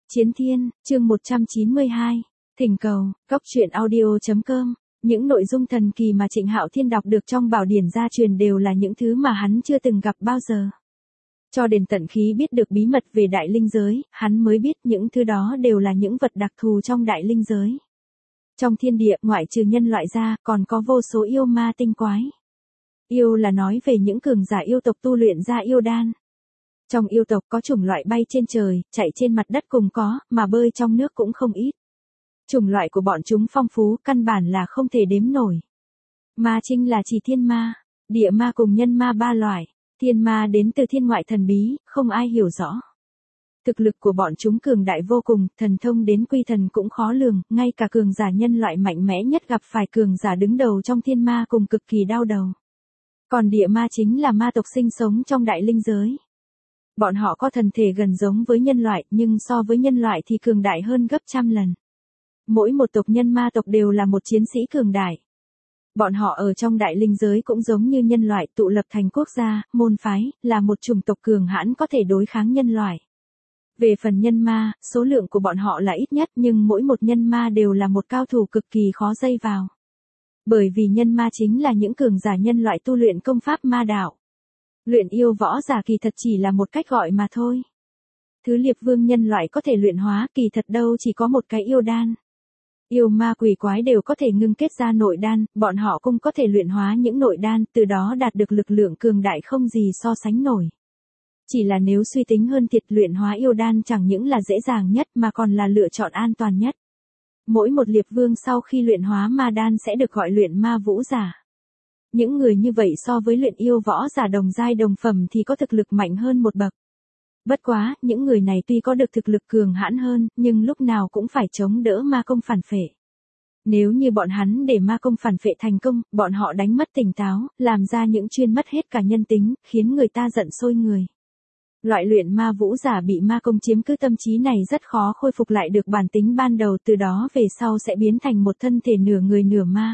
Chiến Thiên, chương 192. Thỉnh cầu, góc truyện audio.com. Những nội dung thần kỳ mà Trịnh Hạo Thiên đọc được trong bảo điển gia truyền đều là những thứ mà hắn chưa từng gặp bao giờ. Cho đến tận khi biết được bí mật về đại linh giới, hắn mới biết những thứ đó đều là những vật đặc thù trong đại linh giới. Trong thiên địa, ngoại trừ nhân loại ra, còn có vô số yêu ma tinh quái. Yêu là nói về những cường giả yêu tộc tu luyện ra yêu đan. Trong yêu tộc có chủng loại bay trên trời, chạy trên mặt đất cùng có, mà bơi trong nước cũng không ít. Chủng loại của bọn chúng phong phú, căn bản là không thể đếm nổi. Ma chính là chỉ thiên ma, địa ma cùng nhân ma ba loại. Thiên ma đến từ thiên ngoại thần bí, không ai hiểu rõ. Thực lực của bọn chúng cường đại vô cùng, thần thông đến quy thần cũng khó lường, ngay cả cường giả nhân loại mạnh mẽ nhất gặp phải cường giả đứng đầu trong thiên ma cùng cực kỳ đau đầu. Còn địa ma chính là ma tộc sinh sống trong đại linh giới. Bọn họ có thần thể gần giống với nhân loại, nhưng so với nhân loại thì cường đại hơn gấp trăm lần. Mỗi một tộc nhân ma tộc đều là một chiến sĩ cường đại. Bọn họ ở trong đại linh giới cũng giống như nhân loại, tụ lập thành quốc gia, môn phái, là một chủng tộc cường hãn có thể đối kháng nhân loại. Về phần nhân ma, số lượng của bọn họ là ít nhất, nhưng mỗi một nhân ma đều là một cao thủ cực kỳ khó dây vào. Bởi vì nhân ma chính là những cường giả nhân loại tu luyện công pháp ma đạo. Luyện yêu võ giả kỳ thật chỉ là một cách gọi mà thôi. Thứ liệp vương nhân loại có thể luyện hóa, kỳ thật đâu chỉ có một cái yêu đan. Yêu ma quỷ quái đều có thể ngưng kết ra nội đan, bọn họ cũng có thể luyện hóa những nội đan, từ đó đạt được lực lượng cường đại không gì so sánh nổi. Chỉ là nếu suy tính hơn thiệt, luyện hóa yêu đan chẳng những là dễ dàng nhất mà còn là lựa chọn an toàn nhất. Mỗi một liệp vương sau khi luyện hóa ma đan sẽ được gọi luyện ma vũ giả. Những người như vậy so với luyện yêu võ giả đồng giai đồng phẩm thì có thực lực mạnh hơn một bậc. Bất quá, những người này tuy có được thực lực cường hãn hơn, nhưng lúc nào cũng phải chống đỡ ma công phản phệ. Nếu như bọn hắn để ma công phản phệ thành công, bọn họ đánh mất tỉnh táo, làm ra những chuyên mất hết cả nhân tính, khiến người ta giận sôi người. Loại luyện ma vũ giả bị ma công chiếm cứ tâm trí này rất khó khôi phục lại được bản tính ban đầu, từ đó về sau sẽ biến thành một thân thể nửa người nửa ma.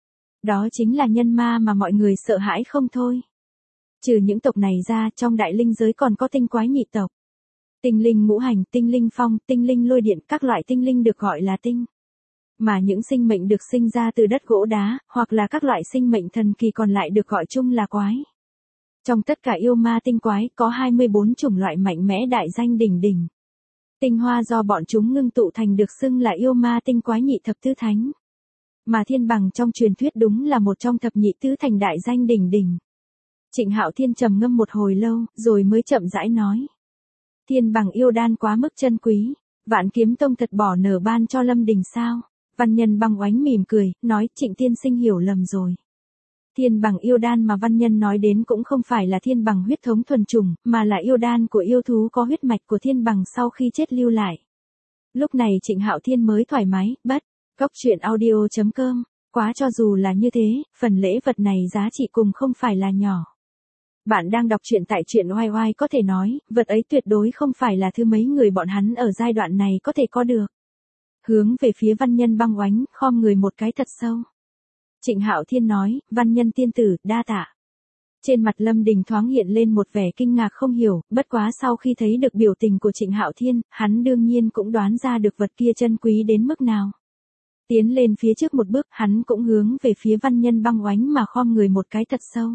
Đó chính là nhân ma mà mọi người sợ hãi không thôi. Trừ những tộc này ra, trong đại linh giới còn có tinh quái nhị tộc. Tinh linh ngũ hành, tinh linh phong, tinh linh lôi điện, các loại tinh linh được gọi là tinh. Mà những sinh mệnh được sinh ra từ đất gỗ đá, hoặc là các loại sinh mệnh thần kỳ còn lại được gọi chung là quái. Trong tất cả yêu ma tinh quái, có 24 chủng loại mạnh mẽ đại danh đỉnh đỉnh. Tinh hoa do bọn chúng ngưng tụ thành được xưng là yêu ma tinh quái nhị thập tứ thánh. Mà thiên bằng trong truyền thuyết đúng là một trong thập nhị tứ thành đại danh đỉnh đỉnh. Trịnh Hạo Thiên trầm ngâm một hồi lâu, rồi mới chậm rãi nói. Thiên bằng yêu đan quá mức chân quý, Vạn Kiếm Tông thật bỏ nở ban cho Lâm Đình sao? Văn Nhân băng oánh mỉm cười, nói Trịnh tiên sinh hiểu lầm rồi. Thiên bằng yêu đan mà Văn Nhân nói đến cũng không phải là thiên bằng huyết thống thuần chủng, mà là yêu đan của yêu thú có huyết mạch của thiên bằng sau khi chết lưu lại. Lúc này Trịnh Hạo Thiên mới thoải mái, góc truyện audio.com, quá cho dù là như thế, phần lễ vật này giá trị cùng không phải là nhỏ. Bạn đang đọc truyện tại truyện oai oai, có thể nói, vật ấy tuyệt đối không phải là thứ mấy người bọn hắn ở giai đoạn này có thể có được. Hướng về phía Văn Nhân băng oánh, khom người một cái thật sâu. Trịnh Hạo Thiên nói, Văn Nhân tiên tử, đa tạ. Trên mặt Lâm Đình thoáng hiện lên một vẻ kinh ngạc không hiểu, bất quá sau khi thấy được biểu tình của Trịnh Hạo Thiên, hắn đương nhiên cũng đoán ra được vật kia chân quý đến mức nào. Tiến lên phía trước một bước, hắn cũng hướng về phía Văn Nhân băng oánh mà khom người một cái thật sâu.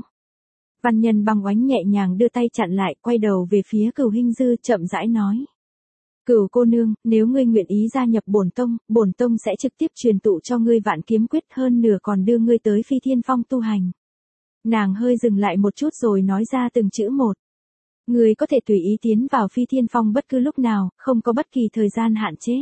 Văn Nhân băng oánh nhẹ nhàng đưa tay chặn lại, quay đầu về phía Cửu Hinh Dư chậm rãi nói. Cửu cô nương, nếu ngươi nguyện ý gia nhập bổn tông sẽ trực tiếp truyền tụ cho ngươi Vạn Kiếm Quyết, hơn nửa còn đưa ngươi tới Phi Thiên Phong tu hành. Nàng hơi dừng lại một chút rồi nói ra từng chữ một. Ngươi có thể tùy ý tiến vào Phi Thiên Phong bất cứ lúc nào, không có bất kỳ thời gian hạn chế.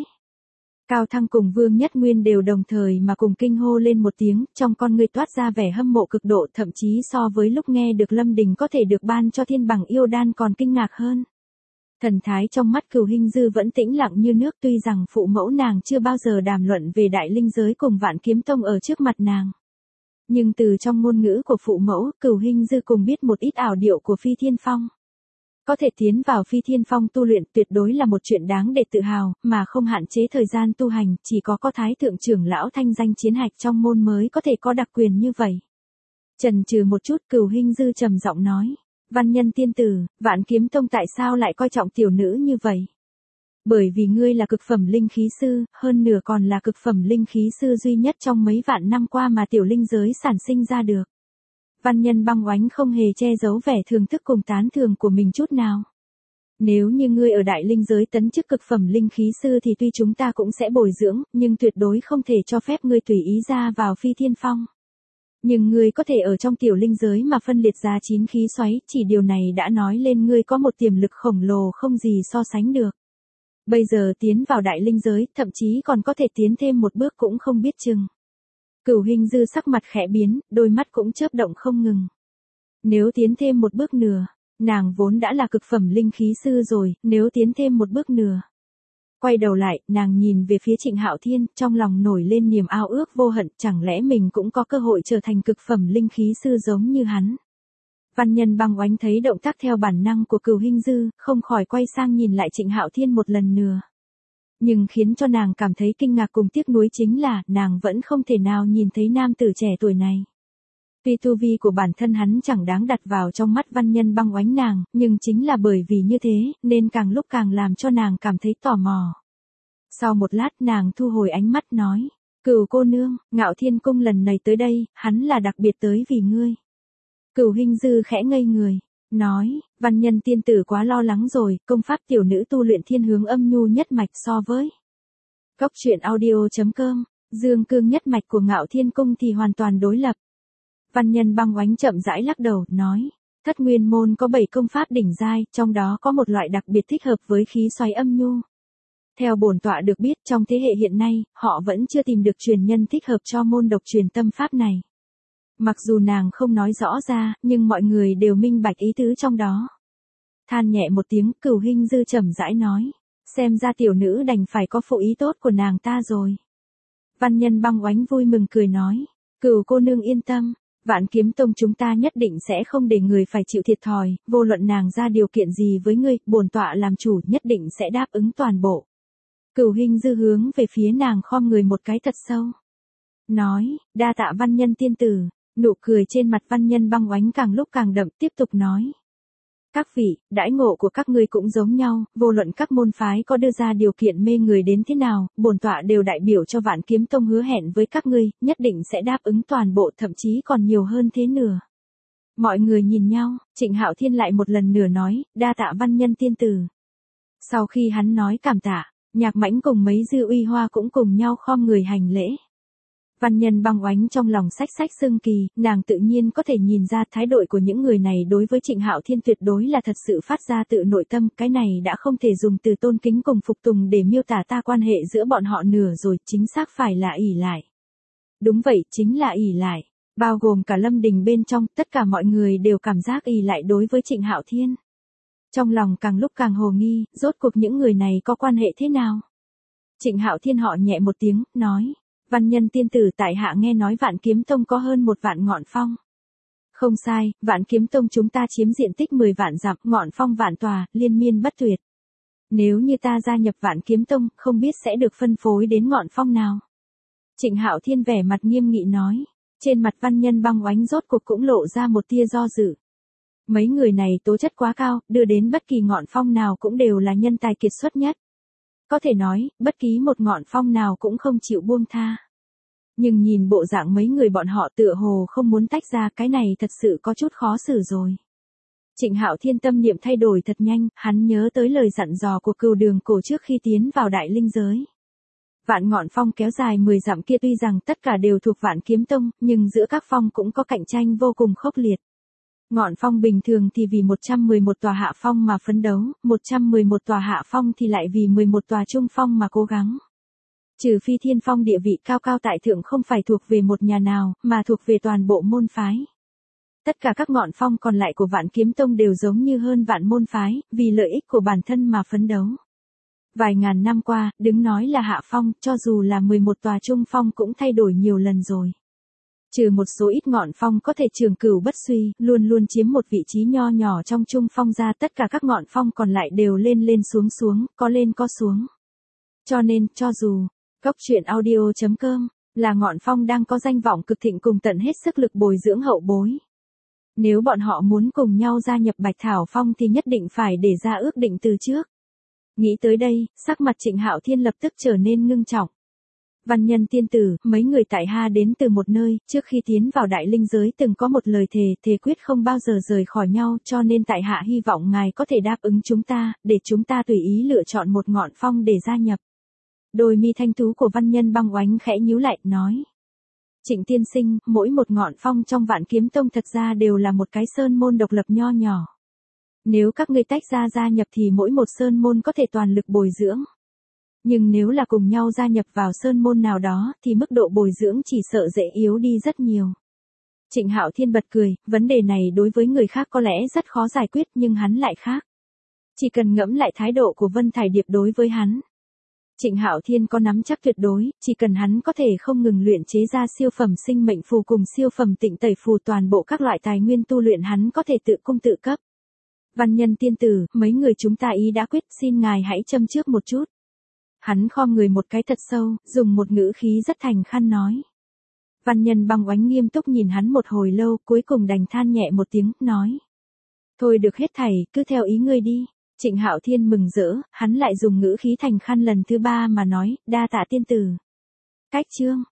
Cao Thăng cùng Vương Nhất Nguyên đều đồng thời mà cùng kinh hô lên một tiếng, trong con ngươi toát ra vẻ hâm mộ cực độ, thậm chí so với lúc nghe được Lâm Đình có thể được ban cho thiên bằng yêu đan còn kinh ngạc hơn. Thần thái trong mắt Cửu Hinh Dư vẫn tĩnh lặng như nước, tuy rằng phụ mẫu nàng chưa bao giờ đàm luận về đại linh giới cùng Vạn Kiếm Tông ở trước mặt nàng. Nhưng từ trong ngôn ngữ của phụ mẫu, Cửu Hinh Dư cùng biết một ít ảo điệu của Phi Thiên Phong. Có thể tiến vào Phi Thiên Phong tu luyện tuyệt đối là một chuyện đáng để tự hào, mà không hạn chế thời gian tu hành, chỉ có Thái thượng trưởng lão thanh danh chiến hạch trong môn mới có thể có đặc quyền như vậy. Chần chừ một chút, Cửu Hinh Dư trầm giọng nói. Văn Nhân tiên tử, Vạn Kiếm Tông tại sao lại coi trọng tiểu nữ như vậy? Bởi vì ngươi là cực phẩm linh khí sư, hơn nửa còn là cực phẩm linh khí sư duy nhất trong mấy vạn năm qua mà tiểu linh giới sản sinh ra được. Văn Nhân Băng Oánh không hề che giấu vẻ thưởng thức cùng tán thưởng của mình chút nào. Nếu như ngươi ở đại linh giới tấn chức cực phẩm linh khí sư thì tuy chúng ta cũng sẽ bồi dưỡng, nhưng tuyệt đối không thể cho phép ngươi tùy ý ra vào Phi Thiên Phong. Nhưng ngươi có thể ở trong tiểu linh giới mà phân liệt ra 9 khí xoáy, chỉ điều này đã nói lên ngươi có một tiềm lực khổng lồ không gì so sánh được. Bây giờ tiến vào đại linh giới, thậm chí còn có thể tiến thêm một bước cũng không biết chừng. Cửu Hình Dư sắc mặt khẽ biến, đôi mắt cũng chớp động không ngừng. Nếu tiến thêm một bước nữa, nàng vốn đã là cực phẩm linh khí sư rồi, nếu tiến thêm một bước nữa. Quay đầu lại, nàng nhìn về phía Trịnh Hạo Thiên, trong lòng nổi lên niềm ao ước vô hận, chẳng lẽ mình cũng có cơ hội trở thành cực phẩm linh khí sư giống như hắn. Văn Nhân Băng Oánh thấy động tác theo bản năng của Cửu Hình Dư, không khỏi quay sang nhìn lại Trịnh Hạo Thiên một lần nữa. Nhưng khiến cho nàng cảm thấy kinh ngạc cùng tiếc nuối chính là, nàng vẫn không thể nào nhìn thấy nam tử trẻ tuổi này. Tuy tu vi của bản thân hắn chẳng đáng đặt vào trong mắt Văn Nhân Băng Oánh nàng, nhưng chính là bởi vì như thế, nên càng lúc càng làm cho nàng cảm thấy tò mò. Sau một lát nàng thu hồi ánh mắt nói, Cửu cô nương, Ngạo Thiên Cung lần này tới đây, hắn là đặc biệt tới vì ngươi. Cửu Hình Dư khẽ ngây người, nói, Văn Nhân tiên tử quá lo lắng rồi, công pháp tiểu nữ tu luyện thiên hướng âm nhu nhất mạch so với Cốc truyện audio.com, dương cương nhất mạch của Ngạo Thiên Cung thì hoàn toàn đối lập. Văn Nhân Băng Oánh chậm rãi lắc đầu, nói, Thất Nguyên môn có 7 công pháp đỉnh giai, trong đó có một loại đặc biệt thích hợp với khí xoáy âm nhu. Theo bổn tọa được biết, trong thế hệ hiện nay, họ vẫn chưa tìm được truyền nhân thích hợp cho môn độc truyền tâm pháp này. Mặc dù nàng không nói rõ ra, nhưng mọi người đều minh bạch ý tứ trong đó. Than nhẹ một tiếng, Cửu Hình Dư chậm rãi nói, xem ra tiểu nữ đành phải có phụ ý tốt của nàng ta rồi. Văn Nhân Băng Oánh vui mừng cười nói, Cửu cô nương yên tâm, Vạn Kiếm Tông chúng ta nhất định sẽ không để người phải chịu thiệt thòi, vô luận nàng ra điều kiện gì với ngươi, bổn tọa làm chủ nhất định sẽ đáp ứng toàn bộ. Cửu Hình Dư hướng về phía nàng khom người một cái thật sâu. Nói, đa tạ Văn Nhân tiên tử, nụ cười trên mặt Văn Nhân Băng Oánh càng lúc càng đậm, tiếp tục nói. Các vị, đãi ngộ của các ngươi cũng giống nhau, vô luận các môn phái có đưa ra điều kiện mê người đến thế nào, bổn tọa đều đại biểu cho Vạn Kiếm Tông hứa hẹn với các ngươi, nhất định sẽ đáp ứng toàn bộ, thậm chí còn nhiều hơn thế nữa. Mọi người nhìn nhau, Trịnh Hạo Thiên lại một lần nữa nói, đa tạ Văn Nhân tiên tử. Sau khi hắn nói cảm tạ, Nhạc Mãnh cùng mấy Dư Uy Hoa cũng cùng nhau khom người hành lễ. Văn Nhân Băng Oánh trong lòng xách xách sưng kỳ, nàng tự nhiên có thể nhìn ra thái độ của những người này đối với Trịnh Hạo Thiên tuyệt đối là thật sự phát ra tự nội tâm, cái này đã không thể dùng từ tôn kính cùng phục tùng để miêu tả ta quan hệ giữa bọn họ nửa rồi, chính xác phải là ỷ lại. Đúng vậy, chính là ỷ lại, bao gồm cả Lâm Đình bên trong, tất cả mọi người đều cảm giác ỷ lại đối với Trịnh Hạo Thiên. Trong lòng càng lúc càng hồ nghi, rốt cuộc những người này có quan hệ thế nào? Trịnh Hạo Thiên họ nhẹ một tiếng, nói. Văn Nhân tiên tử, tại hạ nghe nói Vạn Kiếm Tông có hơn 1 vạn ngọn phong. Không sai, Vạn Kiếm Tông chúng ta chiếm diện tích 10 vạn dặm, ngọn phong vạn tòa, liên miên bất tuyệt. Nếu như ta gia nhập Vạn Kiếm Tông, không biết sẽ được phân phối đến ngọn phong nào. Trịnh Hạo Thiên vẻ mặt nghiêm nghị nói. Trên mặt Văn Nhân Băng Oánh rốt cuộc cũng lộ ra một tia do dự. Mấy người này tố chất quá cao, đưa đến bất kỳ ngọn phong nào cũng đều là nhân tài kiệt xuất nhất. Có thể nói, bất kỳ một ngọn phong nào cũng không chịu buông tha. Nhưng nhìn bộ dạng mấy người bọn họ tựa hồ không muốn tách ra, cái này thật sự có chút khó xử rồi. Trịnh Hạo Thiên tâm niệm thay đổi thật nhanh, hắn nhớ tới lời dặn dò của Cửu Đường Cổ trước khi tiến vào đại linh giới. Vạn ngọn phong kéo dài 10 dặm kia tuy rằng tất cả đều thuộc Vạn Kiếm Tông, nhưng giữa các phong cũng có cạnh tranh vô cùng khốc liệt. Ngọn phong bình thường thì vì 111 tòa hạ phong mà phấn đấu, 111 tòa hạ phong thì lại vì 11 tòa trung phong mà cố gắng. Trừ Phi Thiên Phong địa vị cao cao tại thượng không phải thuộc về một nhà nào, mà thuộc về toàn bộ môn phái. Tất cả các ngọn phong còn lại của Vạn Kiếm Tông đều giống như hơn vạn môn phái, vì lợi ích của bản thân mà phấn đấu. Vài ngàn năm qua, đứng nói là hạ phong, cho dù là 11 tòa trung phong cũng thay đổi nhiều lần rồi. Trừ một số ít ngọn phong có thể trường cửu bất suy, luôn luôn chiếm một vị trí nho nhỏ trong trung phong ra, tất cả các ngọn phong còn lại đều lên lên xuống xuống, có lên có xuống. Cho nên, cho dù, Cốc truyện audio.com, là ngọn phong đang có danh vọng cực thịnh cùng tận hết sức lực bồi dưỡng hậu bối. Nếu bọn họ muốn cùng nhau gia nhập Bạch Thảo Phong thì nhất định phải để ra ước định từ trước. Nghĩ tới đây, sắc mặt Trịnh Hạo Thiên lập tức trở nên ngưng trọng. Văn Nhân tiên tử, mấy người tại Ha đến từ một nơi, trước khi tiến vào đại linh giới từng có một lời thề quyết không bao giờ rời khỏi nhau, cho nên tại hạ hy vọng ngài có thể đáp ứng chúng ta, để chúng ta tùy ý lựa chọn một ngọn phong để gia nhập. Đôi mi thanh tú của Văn Nhân băng oánh khẽ nhíu lại, nói. Trịnh tiên sinh, mỗi một ngọn phong trong Vạn Kiếm Tông thật ra đều là một cái sơn môn độc lập nho nhỏ. Nếu các ngươi tách ra gia nhập thì mỗi một sơn môn có thể toàn lực bồi dưỡng. Nhưng nếu là cùng nhau gia nhập vào sơn môn nào đó thì mức độ bồi dưỡng chỉ sợ dễ yếu đi rất nhiều. Trịnh Hạo Thiên bật cười, vấn đề này đối với người khác có lẽ rất khó giải quyết nhưng hắn lại khác. Chỉ cần ngẫm lại thái độ của Vân Thải Điệp đối với hắn. Trịnh Hạo Thiên có nắm chắc tuyệt đối, chỉ cần hắn có thể không ngừng luyện chế ra siêu phẩm sinh mệnh phù cùng siêu phẩm tịnh tẩy phù, toàn bộ các loại tài nguyên tu luyện hắn có thể tự cung tự cấp. Văn Nhân tiên tử, mấy người chúng ta ý đã quyết, xin ngài hãy châm trước một chút. Hắn khom người một cái thật sâu, dùng một ngữ khí rất thành khăn nói. Văn Nhân băng oánh nghiêm túc nhìn hắn một hồi lâu, cuối cùng đành than nhẹ một tiếng, nói. Thôi được hết thảy, cứ theo ý ngươi đi. Trịnh Hạo Thiên mừng rỡ, hắn lại dùng ngữ khí thành khăn lần thứ 3 mà nói, đa tạ tiên tử. Cách chương.